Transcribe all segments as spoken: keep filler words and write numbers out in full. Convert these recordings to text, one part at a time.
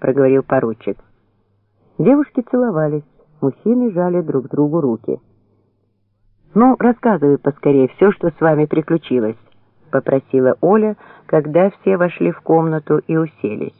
проговорил поручик. Девушки целовались, мужчины жали друг другу руки. «Ну, рассказывай поскорее все, что с вами приключилось», — попросила Оля, когда все вошли в комнату и уселись.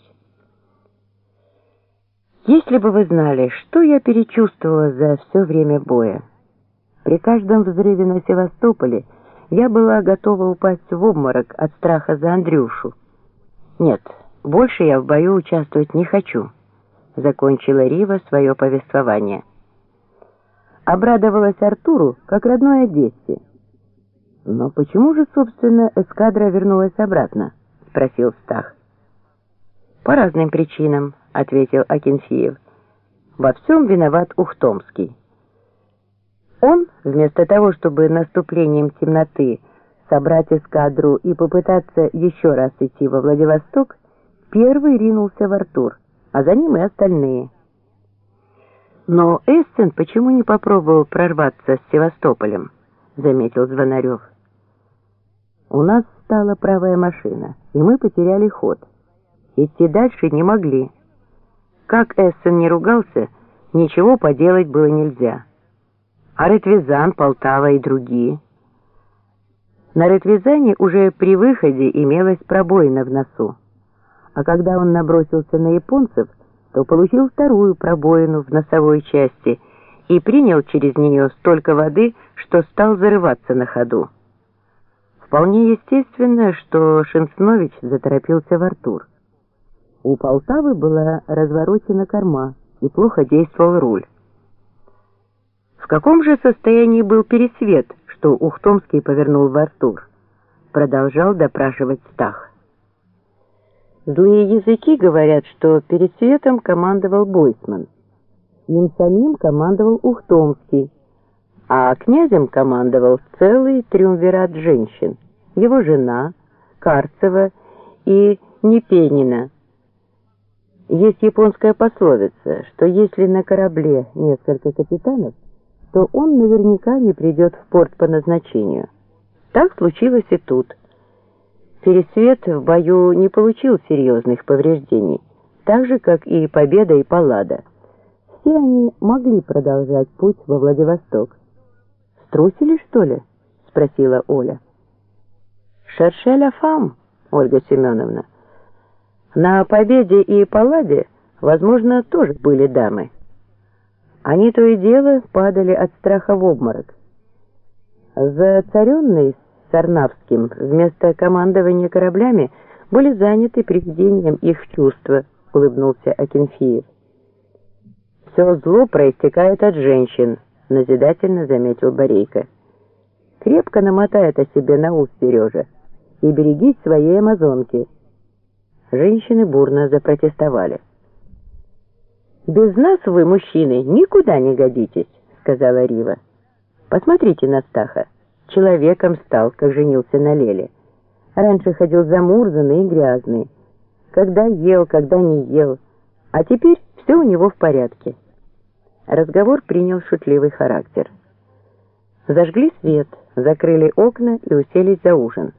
«Если бы вы знали, что я перечувствовала за все время боя. При каждом взрыве на Севастополе я была готова упасть в обморок от страха за Андрюшу. Нет, больше я в бою участвовать не хочу», — закончила Рива свое повествование. Обрадовалась Артуру, как родной Одессе. «Но почему же, собственно, эскадра вернулась обратно?» — спросил Стах. «По разным причинам», — ответил Акинфеев. «Во всем виноват Ухтомский. Он, вместо того, чтобы наступлением темноты собрать эскадру и попытаться еще раз идти во Владивосток, первый ринулся в Артур, а за ним и остальные. «Но Эссен почему не попробовал прорваться с Севастополем?» — заметил Звонарев. «У нас стала правая машина, и мы потеряли ход. Идти дальше не могли. Как Эссен не ругался, ничего поделать было нельзя. А Ретвизан, Полтава и другие...» На Ретвизане уже при выходе имелась пробоина в носу, а когда он набросился на японцев, то получил вторую пробоину в носовой части и принял через нее столько воды, что стал зарываться на ходу. Вполне естественно, что Шенснович заторопился в Артур. У Полтавы была разворочена корма и плохо действовал руль. В каком же состоянии был Пересвет, что Ухтомский повернул в Артур? Продолжал допрашивать Стах. Злые языки говорят, что Пересветом командовал Бойсман, им самим командовал Ухтомский, а князем командовал целый триумвират женщин, его жена, Карцева и Непенина. Есть японская пословица, что если на корабле несколько капитанов, то он наверняка не придет в порт по назначению. Так случилось и тут. Пересвет в бою не получил серьезных повреждений, так же, как и Победа и Паллада. Все они могли продолжать путь во Владивосток. «Струсили, что ли?» — спросила Оля. «Шерше ля фам, Ольга Семеновна. На Победе и Палладе, возможно, тоже были дамы. Они то и дело падали от страха в обморок. Зацаренный Сарнавским вместо командования кораблями были заняты приведением их чувства», — улыбнулся Акинфеев. «Все зло проистекает от женщин», — назидательно заметил Борейко. «Крепко намотай это себе на ус, Сережа, и берегись своей амазонки». Женщины бурно запротестовали. «Без нас вы, мужчины, никуда не годитесь», — сказала Рива. «Посмотрите на Стаха. Человеком стал, как женился на Леле. Раньше ходил замурзанный и грязный. Когда ел, когда не ел. А теперь все у него в порядке». Разговор принял шутливый характер. Зажгли свет, закрыли окна и уселись за ужин.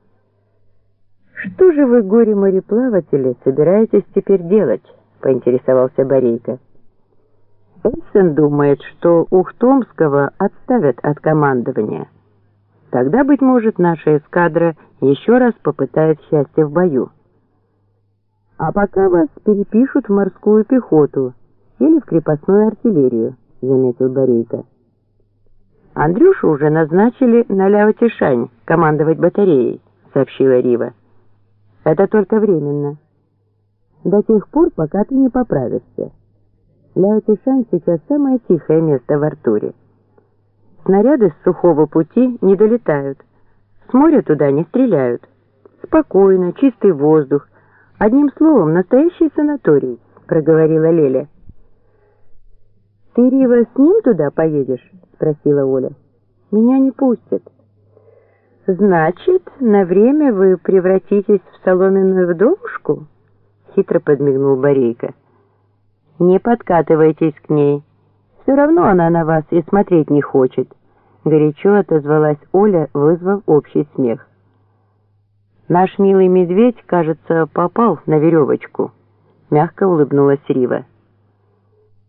«Что же вы, горе-мореплаватели, собираетесь теперь делать?» — поинтересовался Борейко. «Эссен думает, что Ухтомского отставят от командования. Тогда, быть может, наша эскадра еще раз попытает счастье в бою. А пока вас перепишут в морскую пехоту или в крепостную артиллерию», — заметил Борейко. «Андрюшу уже назначили на Ляо-Тишань командовать батареей», — сообщила Рива. «Это только временно. До тех пор, пока ты не поправишься. Ляо-Тишань сейчас самое тихое место в Артуре. Снаряды с сухого пути не долетают, с моря туда не стреляют. Спокойно, чистый воздух. Одним словом, настоящий санаторий», — проговорила Леля. «Ты, Рива, с ним туда поедешь?» — спросила Оля. «Меня не пустят». «Значит, на время вы превратитесь в соломенную вдовушку?» — хитро подмигнул Борейко. «Не подкатывайтесь к ней. Все равно она на вас и смотреть не хочет», — горячо отозвалась Оля, вызвав общий смех. «Наш милый медведь, кажется, попал на веревочку», мягко улыбнулась Рива.